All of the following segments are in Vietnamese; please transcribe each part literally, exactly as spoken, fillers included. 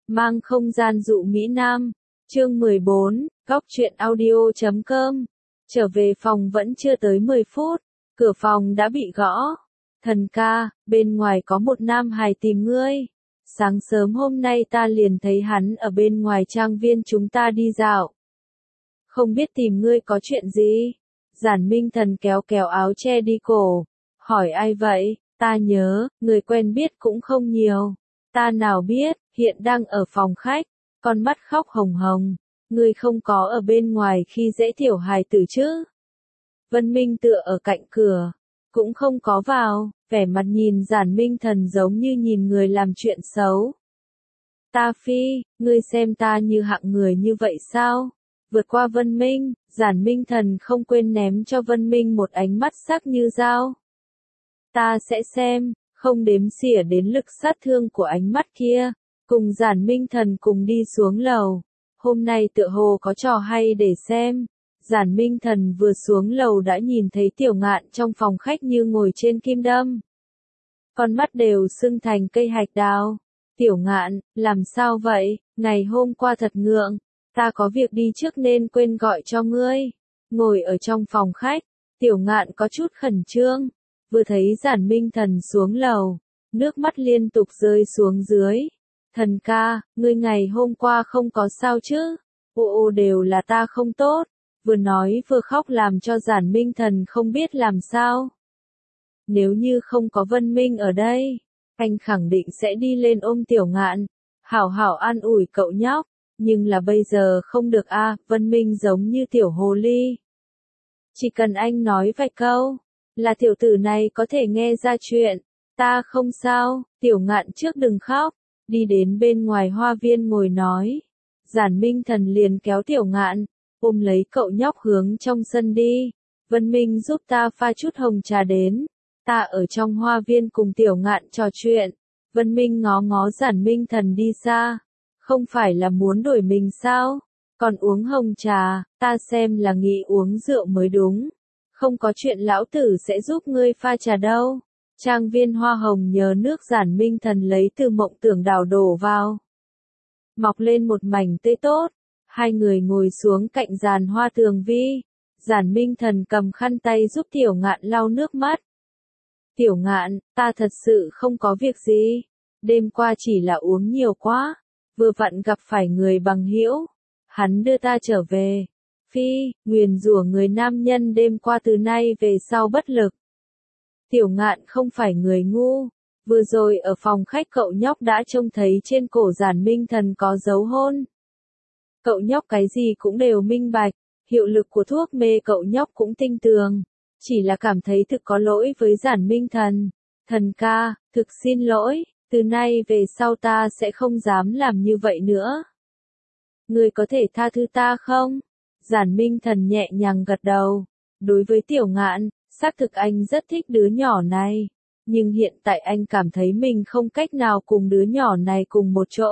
Mang không gian dụ Mỹ Nam. Chương mười bốn, góc truyện audio chấm com. Trở về phòng vẫn chưa tới mười phút, cửa phòng đã bị gõ. Thần ca, bên ngoài có một nam hài tìm ngươi. Sáng sớm hôm nay ta liền thấy hắn ở bên ngoài trang viên chúng ta đi dạo. Không biết tìm ngươi có chuyện gì? Giản Minh Thần kéo kéo áo che đi cổ. Hỏi ai vậy? Ta nhớ, người quen biết cũng không nhiều. Ta nào biết, hiện đang ở phòng khách. Con mắt khóc hồng hồng. Ngươi không có ở bên ngoài khi dễ tiểu hài tử chứ? Vân Minh tựa ở cạnh cửa. Cũng không có vào, vẻ mặt nhìn Giản Minh Thần giống như nhìn người làm chuyện xấu. Ta phi, ngươi xem ta như hạng người như vậy sao? Vượt qua Vân Minh, Giản Minh Thần không quên ném cho Vân Minh một ánh mắt sắc như dao. Ta sẽ xem, không đếm xỉa đến lực sát thương của ánh mắt kia. Cùng Giản Minh Thần cùng đi xuống lầu. Hôm nay tựa hồ có trò hay để xem. Giản Minh Thần vừa xuống lầu đã nhìn thấy Tiểu Ngạn trong phòng khách như ngồi trên kim đâm. Con mắt đều sưng thành cây hạch đào. Tiểu Ngạn, làm sao vậy? Ngày hôm qua thật ngượng. Ta có việc đi trước nên quên gọi cho ngươi. Ngồi ở trong phòng khách, Tiểu Ngạn có chút khẩn trương. Vừa thấy Giản Minh Thần xuống lầu, nước mắt liên tục rơi xuống dưới. Thần ca, ngươi ngày hôm qua không có sao chứ? Ồ ồ đều là ta không tốt. Vừa nói vừa khóc làm cho Giản Minh Thần không biết làm sao. Nếu như không có Vân Minh ở đây, anh khẳng định sẽ đi lên ôm Tiểu Ngạn, hảo hảo an ủi cậu nhóc. Nhưng là bây giờ không được a, à, Vân Minh giống như tiểu hồ ly. Chỉ cần anh nói vài câu, là tiểu tử này có thể nghe ra chuyện. Ta không sao, Tiểu Ngạn trước đừng khóc. Đi đến bên ngoài hoa viên ngồi nói. Giản Minh Thần liền kéo Tiểu Ngạn, ôm lấy cậu nhóc hướng trong sân đi. Vân Minh giúp ta pha chút hồng trà đến. Ta ở trong hoa viên cùng Tiểu Ngạn trò chuyện. Vân Minh ngó ngó Giản Minh Thần đi xa. Không phải là muốn đổi mình sao? Còn uống hồng trà, ta xem là nghĩ uống rượu mới đúng. Không có chuyện lão tử sẽ giúp ngươi pha trà đâu. Trang viên hoa hồng nhớ nước Giản Minh Thần lấy từ mộng tưởng đảo đổ vào. Mọc lên một mảnh tươi tốt. Hai người ngồi xuống cạnh giàn hoa tường vi. Giản Minh Thần cầm khăn tay giúp Tiểu Ngạn lau nước mắt. Tiểu Ngạn, ta thật sự không có việc gì. Đêm qua chỉ là uống nhiều quá. Vừa vặn gặp phải người bằng hữu, hắn đưa ta trở về. Phi, nguyền rủa người nam nhân đêm qua từ nay về sau bất lực. Tiểu Ngạn không phải người ngu. Vừa rồi ở phòng khách cậu nhóc đã trông thấy trên cổ Giản Minh Thần có dấu hôn. Cậu nhóc cái gì cũng đều minh bạch, hiệu lực của thuốc mê cậu nhóc cũng tinh tường. Chỉ là cảm thấy thực có lỗi với Giản Minh Thần. Thần ca, thực xin lỗi. Từ nay về sau ta sẽ không dám làm như vậy nữa. Ngươi có thể tha thứ ta không? Giản Minh Thần nhẹ nhàng gật đầu. Đối với Tiểu Ngạn, xác thực anh rất thích đứa nhỏ này. Nhưng hiện tại anh cảm thấy mình không cách nào cùng đứa nhỏ này cùng một chỗ.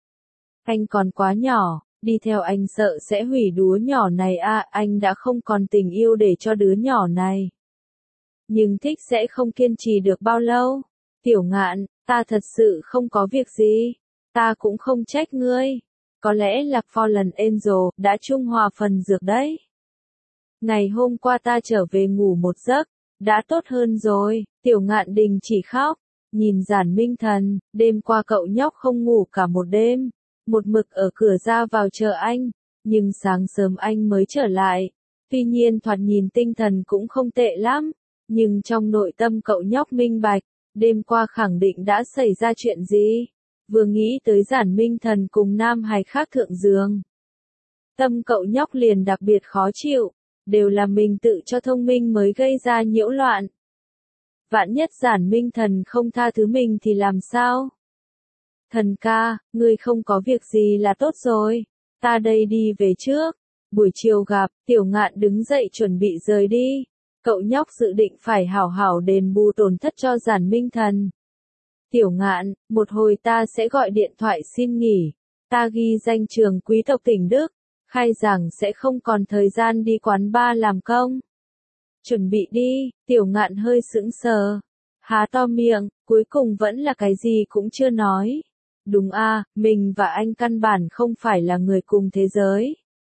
Anh còn quá nhỏ, đi theo anh sợ sẽ hủy đứa nhỏ này à, anh đã không còn tình yêu để cho đứa nhỏ này. Nhưng thích sẽ không kiên trì được bao lâu. Tiểu Ngạn, ta thật sự không có việc gì. Ta cũng không trách ngươi. Có lẽ là Fallen Angel đã trung hòa phần dược đấy. Ngày hôm qua ta trở về ngủ một giấc, đã tốt hơn rồi. Tiểu Ngạn đình chỉ khóc. Nhìn Giản Minh Thần, đêm qua cậu nhóc không ngủ cả một đêm. Một mực ở cửa ra vào chờ anh. Nhưng sáng sớm anh mới trở lại. Tuy nhiên thoạt nhìn tinh thần cũng không tệ lắm. Nhưng trong nội tâm cậu nhóc minh bạch. Đêm qua khẳng định đã xảy ra chuyện gì? Vừa nghĩ tới Giản Minh Thần cùng nam hài khác thượng giường. Tâm cậu nhóc liền đặc biệt khó chịu. Đều là mình tự cho thông minh mới gây ra nhiễu loạn. Vạn nhất Giản Minh Thần không tha thứ mình thì làm sao? Thần ca, ngươi không có việc gì là tốt rồi. Ta đây đi về trước. Buổi chiều gặp, Tiểu Ngạn đứng dậy chuẩn bị rời đi. Cậu nhóc dự định phải hảo hảo đền bù tổn thất cho Giản Minh Thần. Tiểu Ngạn, một hồi ta sẽ gọi điện thoại xin nghỉ. Ta ghi danh trường quý tộc tỉnh Đức. Khai giảng sẽ không còn thời gian đi quán bar làm công. Chuẩn bị đi, Tiểu Ngạn hơi sững sờ. Há to miệng, cuối cùng vẫn là cái gì cũng chưa nói. Đúng a, mình và anh căn bản không phải là người cùng thế giới.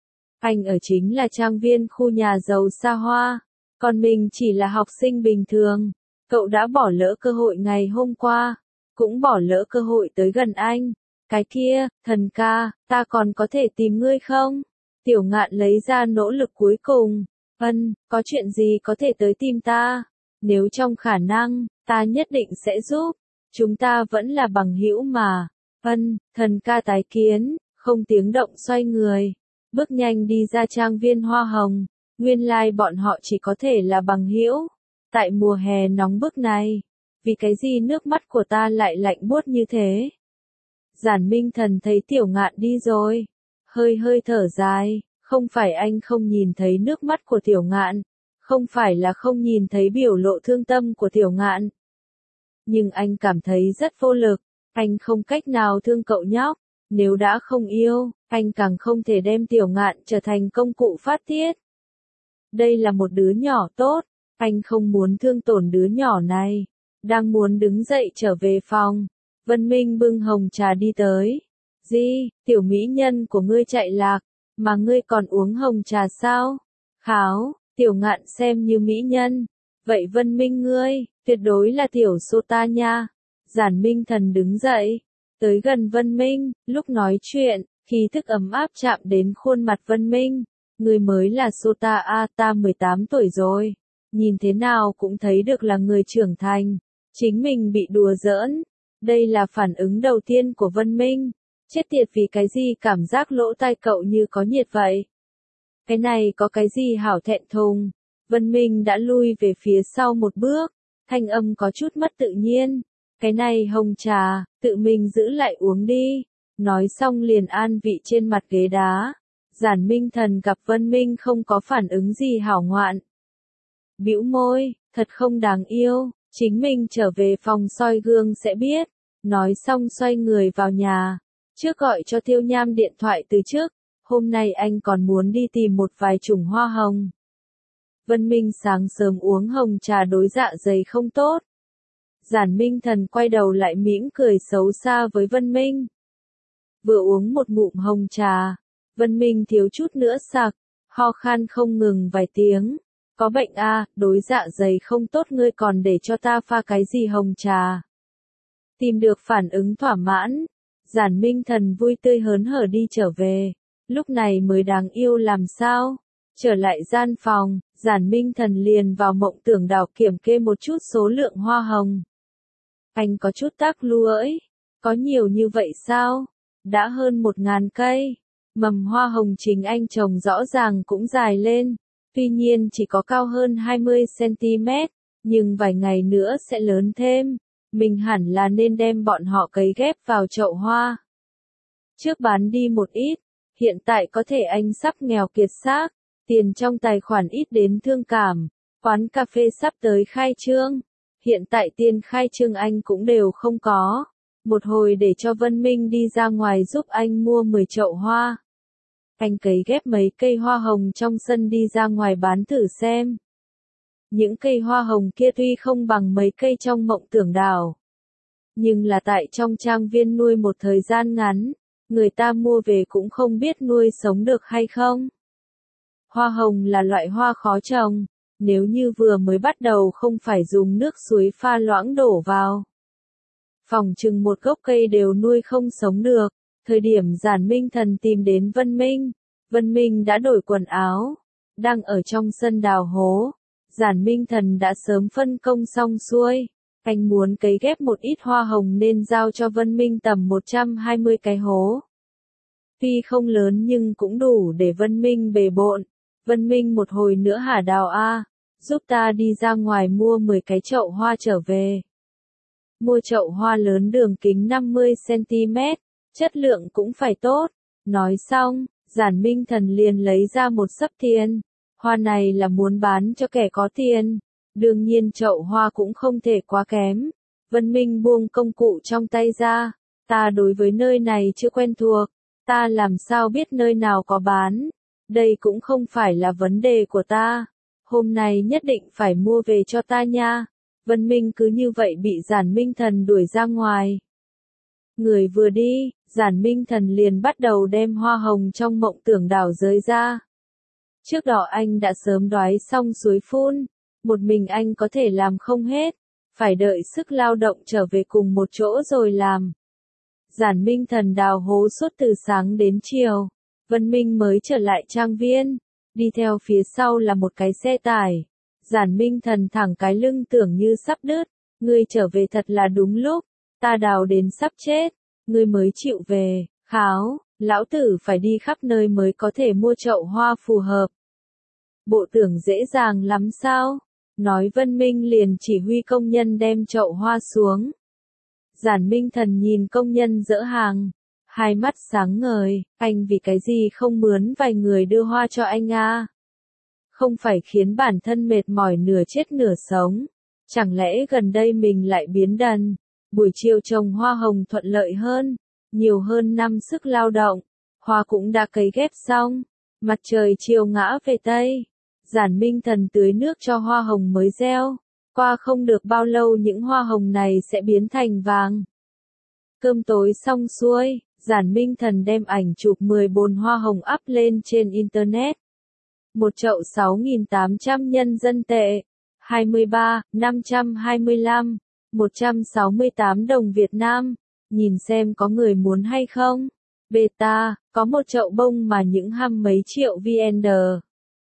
Anh ở chính là trang viên khu nhà giàu xa hoa, còn mình chỉ là học sinh bình thường. Cậu đã bỏ lỡ cơ hội ngày hôm qua, cũng bỏ lỡ cơ hội tới gần anh. Cái kia, thần ca, ta còn có thể tìm ngươi không? Tiểu Ngạn lấy ra nỗ lực cuối cùng. Ân, có chuyện gì có thể tới tìm ta? Nếu trong khả năng, ta nhất định sẽ giúp. Chúng ta vẫn là bằng hữu mà. Ân, thần ca tái kiến, không tiếng động xoay người. Bước nhanh đi ra trang viên hoa hồng. Nguyên lai like bọn họ chỉ có thể là bằng hữu. Tại mùa hè nóng bức này. Vì cái gì nước mắt của ta lại lạnh buốt như thế? Giản Minh Thần thấy Tiểu Ngạn đi rồi. Hơi hơi thở dài. Không phải anh không nhìn thấy nước mắt của Tiểu Ngạn. Không phải là không nhìn thấy biểu lộ thương tâm của Tiểu Ngạn. Nhưng anh cảm thấy rất vô lực. Anh không cách nào thương cậu nhóc. Nếu đã không yêu, anh càng không thể đem Tiểu Ngạn trở thành công cụ phát tiết. Đây là một đứa nhỏ tốt. Anh không muốn thương tổn đứa nhỏ này. Đang muốn đứng dậy trở về phòng. Vân Minh bưng hồng trà đi tới. Di, tiểu mỹ nhân của ngươi chạy lạc. Mà ngươi còn uống hồng trà sao? Kháo, Tiểu Ngạn xem như mỹ nhân. Vậy Vân Minh ngươi, tuyệt đối là tiểu Sota nha. Giản Minh Thần đứng dậy. Tới gần Vân Minh, lúc nói chuyện, khí thức ấm áp chạm đến khuôn mặt Vân Minh. Ngươi mới là Sota a, ta mười tám tuổi rồi. Nhìn thế nào cũng thấy được là người trưởng thành. Chính mình bị đùa giỡn. Đây là phản ứng đầu tiên của Vân Minh. Chết tiệt, vì cái gì cảm giác lỗ tai cậu như có nhiệt vậy? Cái này có cái gì hảo thẹn thùng? Vân Minh đã lui về phía sau một bước. Thanh âm có chút mất tự nhiên. Cái này hồng trà, tự mình giữ lại uống đi. Nói xong liền an vị trên mặt ghế đá. Giản Minh Thần gặp Vân Minh không có phản ứng gì hảo ngoạn. Bĩu môi, thật không đáng yêu, chính mình trở về phòng soi gương sẽ biết. Nói xong xoay người vào nhà. Trước gọi cho Tiêu Nham điện thoại từ trước. Hôm nay anh còn muốn đi tìm một vài chủng hoa hồng. Vân Minh sáng sớm uống hồng trà đối dạ dày không tốt. Giản Minh Thần quay đầu lại mỉm cười xấu xa với Vân Minh. Vừa uống một ngụm hồng trà, Vân Minh thiếu chút nữa sặc, ho khan không ngừng vài tiếng. Có bệnh a, à, đối dạ dày không tốt, ngươi còn để cho ta pha cái gì hồng trà? Tìm được phản ứng thỏa mãn, Giản Minh Thần vui tươi hớn hở đi trở về. Lúc này mới đáng yêu làm sao? Trở lại gian phòng, Giản Minh Thần liền vào mộng tưởng đảo kiểm kê một chút số lượng hoa hồng. Anh có chút tác lưỡi. Có nhiều như vậy sao? Đã hơn một ngàn cây. Mầm hoa hồng chính anh trồng rõ ràng cũng dài lên. Tuy nhiên chỉ có cao hơn hai mươi xăng-ti-mét. Nhưng vài ngày nữa sẽ lớn thêm. Mình hẳn là nên đem bọn họ cấy ghép vào chậu hoa. Trước bán đi một ít. Hiện tại có thể anh sắp nghèo kiệt xác. Tiền trong tài khoản ít đến thương cảm. Quán cà phê sắp tới khai trương. Hiện tại tiền khai trương anh cũng đều không có. Một hồi để cho Vân Minh đi ra ngoài giúp anh mua mười chậu hoa. Anh cấy ghép mấy cây hoa hồng trong sân đi ra ngoài bán thử xem. Những cây hoa hồng kia tuy không bằng mấy cây trong mộng tưởng đảo. Nhưng là tại trong trang viên nuôi một thời gian ngắn. Người ta mua về cũng không biết nuôi sống được hay không. Hoa hồng là loại hoa khó trồng. Nếu như vừa mới bắt đầu không phải dùng nước suối pha loãng đổ vào. Phòng chừng một gốc cây đều nuôi không sống được. Thời điểm Giản Minh Thần tìm đến Vân Minh. Vân Minh đã đổi quần áo. Đang ở trong sân đào hố. Giản Minh Thần đã sớm phân công xong xuôi. Anh muốn cấy ghép một ít hoa hồng nên giao cho Vân Minh tầm một trăm hai mươi cái hố. Tuy không lớn nhưng cũng đủ để Vân Minh bề bộn. Vân Minh một hồi nữa hả đào a, giúp ta đi ra ngoài mua mười cái chậu hoa trở về. Mua chậu hoa lớn đường kính năm mươi xăng-ti-mét, chất lượng cũng phải tốt. Nói xong, Giản Minh Thần liền lấy ra một xấp tiền. Hoa này là muốn bán cho kẻ có tiền. Đương nhiên chậu hoa cũng không thể quá kém. Vân Minh buông công cụ trong tay ra. Ta đối với nơi này chưa quen thuộc. Ta làm sao biết nơi nào có bán. Đây cũng không phải là vấn đề của ta. Hôm nay nhất định phải mua về cho ta nha. Vân Minh cứ như vậy bị Giản Minh Thần đuổi ra ngoài. Người vừa đi, Giản Minh Thần liền bắt đầu đem hoa hồng trong mộng tưởng đảo rơi ra. Trước đó anh đã sớm đoái xong suối phun, một mình anh có thể làm không hết, phải đợi sức lao động trở về cùng một chỗ rồi làm. Giản Minh Thần đào hố suốt từ sáng đến chiều, Vân Minh mới trở lại trang viên, đi theo phía sau là một cái xe tải. Giản Minh Thần thẳng cái lưng tưởng như sắp đứt, ngươi trở về thật là đúng lúc, ta đào đến sắp chết, ngươi mới chịu về, kháo, lão tử phải đi khắp nơi mới có thể mua chậu hoa phù hợp. Bộ tưởng dễ dàng lắm sao? Nói Vân Minh liền chỉ huy công nhân đem chậu hoa xuống. Giản Minh Thần nhìn công nhân dỡ hàng, hai mắt sáng ngời, anh vì cái gì không mướn vài người đưa hoa cho anh à? Không phải khiến bản thân mệt mỏi nửa chết nửa sống, chẳng lẽ gần đây mình lại biến đần, buổi chiều trồng hoa hồng thuận lợi hơn, nhiều hơn năm sức lao động, hoa cũng đã cấy ghép xong, mặt trời chiều ngã về Tây. Giản Minh Thần tưới nước cho hoa hồng mới gieo, qua không được bao lâu những hoa hồng này sẽ biến thành vàng. Cơm tối xong xuôi, Giản Minh Thần đem ảnh chụp mười bồn hoa hồng up lên trên Internet. Một chậu sáu nghìn tám trăm nhân dân tệ, hai mươi ba nghìn năm trăm hai mươi lăm, một trăm sáu mươi tám đồng Việt Nam, nhìn xem có người muốn hay không. Beta, có một chậu bông mà những hăm mấy triệu vê en đê.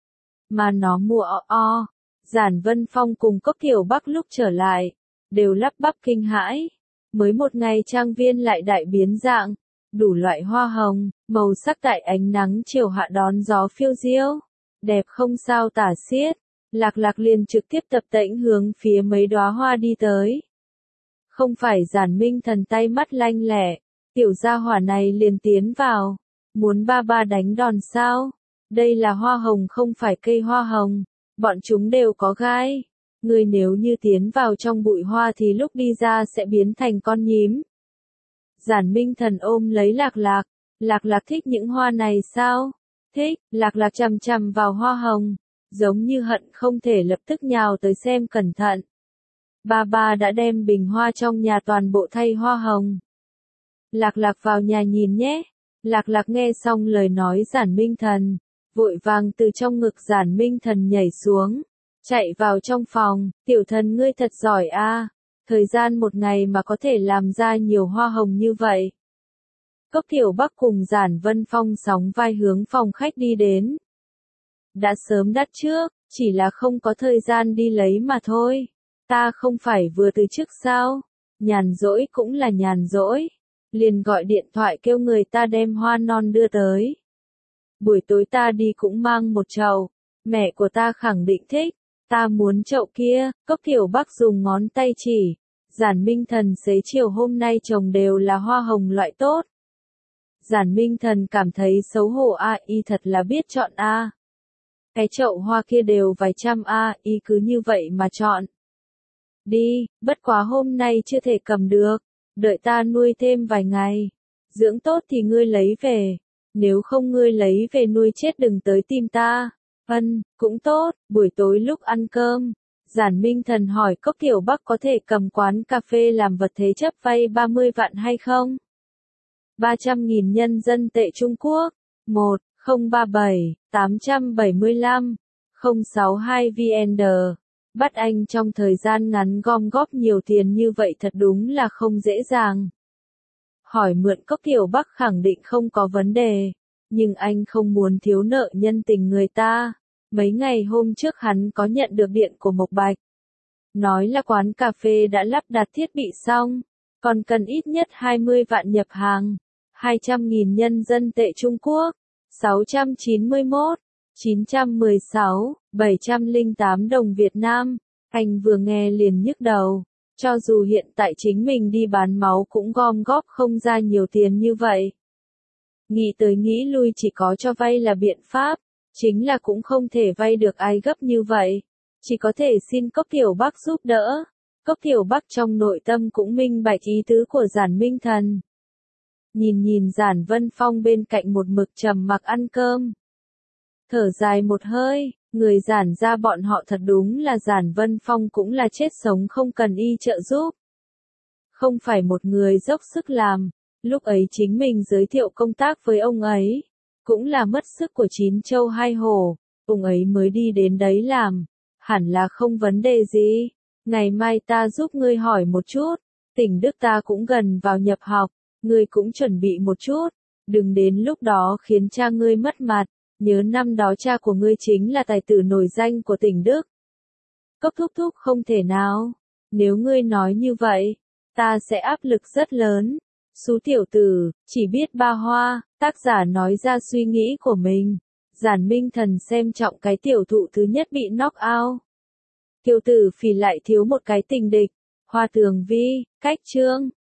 Mà nó mua o o. Giản Vân Phong cùng Cốc Tiểu Bắc lúc trở lại, đều lắp bắp kinh hãi. Mới một ngày trang viên lại đại biến dạng, đủ loại hoa hồng, màu sắc tại ánh nắng chiều hạ đón gió phiêu diêu, đẹp không sao tả xiết. Lạc Lạc liền trực tiếp tập tễnh hướng phía mấy đóa hoa đi tới. Không phải Giản Minh Thần tay mắt lanh lẹ, tiểu gia hỏa này liền tiến vào, muốn ba ba đánh đòn sao? Đây là hoa hồng không phải cây hoa hồng, bọn chúng đều có gai. Ngươi nếu như tiến vào trong bụi hoa thì lúc đi ra sẽ biến thành con nhím. Giản Minh Thần ôm lấy Lạc Lạc, Lạc Lạc thích những hoa này sao? Thích, Lạc Lạc chằm chằm vào hoa hồng, giống như hận không thể lập tức nhào tới xem cẩn thận. Ba ba đã đem bình hoa trong nhà toàn bộ thay hoa hồng. Lạc Lạc vào nhà nhìn nhé. Lạc Lạc nghe xong lời nói Giản Minh Thần, vội vàng từ trong ngực Giản Minh Thần nhảy xuống, chạy vào trong phòng. Tiểu thần ngươi thật giỏi a, thời gian một ngày mà có thể làm ra nhiều hoa hồng như vậy. Cốc Tiểu Bắc cùng Giản Vân Phong sóng vai hướng phòng khách đi đến. Đã sớm đắt trước, chỉ là không có thời gian đi lấy mà thôi. Ta không phải vừa từ trước sao? Nhàn rỗi cũng là nhàn rỗi. Liền gọi điện thoại kêu người ta đem hoa non đưa tới. Buổi tối ta đi cũng mang một chậu. Mẹ của ta khẳng định thích. Ta muốn chậu kia. Cốc Tiểu Bắc dùng ngón tay chỉ. Giản Minh Thần xế chiều hôm nay trồng đều là hoa hồng loại tốt. Giản Minh Thần cảm thấy xấu hổ a, y thật là biết chọn a. Cái chậu hoa kia đều vài trăm a, y cứ như vậy mà chọn. Đi, bất quá hôm nay chưa thể cầm được, đợi ta nuôi thêm vài ngày. Dưỡng tốt thì ngươi lấy về, nếu không ngươi lấy về nuôi chết đừng tới tìm ta. Ân, cũng tốt. Buổi tối lúc ăn cơm, Giản Minh Thần hỏi Cốc Tiểu Bắc có thể cầm quán cà phê làm vật thế chấp vay ba mươi vạn hay không? ba trăm nghìn nhân dân tệ Trung Quốc, một không ba bảy tám bảy lăm không sáu hai vê en đê. Bắt anh trong thời gian ngắn gom góp nhiều tiền như vậy thật đúng là không dễ dàng. Hỏi mượn Cốc Tiểu Bắc khẳng định không có vấn đề, nhưng anh không muốn thiếu nợ nhân tình người ta. Mấy ngày hôm trước hắn có nhận được điện của Mộc Bạch. Nói là quán cà phê đã lắp đặt thiết bị xong, còn cần ít nhất hai mươi vạn nhập hàng, hai trăm nghìn nhân dân tệ Trung Quốc, sáu trăm chín mươi mốt, chín trăm mười sáu, bảy trăm lẻ tám đồng Việt Nam. Anh vừa nghe liền nhức đầu, cho dù hiện tại chính mình đi bán máu cũng gom góp không ra nhiều tiền như vậy. Nghĩ tới nghĩ lui chỉ có cho vay là biện pháp, chính là cũng không thể vay được ai gấp như vậy, chỉ có thể xin Cốc Tiểu Bắc giúp đỡ. Cốc Tiểu Bắc trong nội tâm cũng minh bạch ý tứ của Giản Minh Thần. Nhìn nhìn Giản Vân Phong bên cạnh một mực trầm mặc ăn cơm. Thở dài một hơi, người Giản ra bọn họ thật đúng là Giản Vân Phong cũng là chết sống không cần y trợ giúp. Không phải một người dốc sức làm, Lúc ấy chính mình giới thiệu công tác với ông ấy, cũng là mất sức của chín châu hai hổ, ông ấy mới đi đến đấy làm, hẳn là không vấn đề gì. Ngày mai ta giúp ngươi hỏi một chút, tỉnh Đức ta cũng gần vào nhập học, ngươi cũng chuẩn bị một chút, đừng đến lúc đó khiến cha ngươi mất mặt, nhớ năm đó cha của ngươi chính là tài tử nổi danh của tỉnh Đức. Cốc thúc thúc không thể nào, nếu ngươi nói như vậy, ta sẽ áp lực rất lớn. Xú tiểu tử, chỉ biết ba hoa, tác giả nói ra suy nghĩ của mình. Giản Minh Thần xem trọng cái tiểu thụ thứ nhất bị knock out. Tiểu tử phì lại thiếu một cái tình địch. Hoa Tường Vi, cách chương.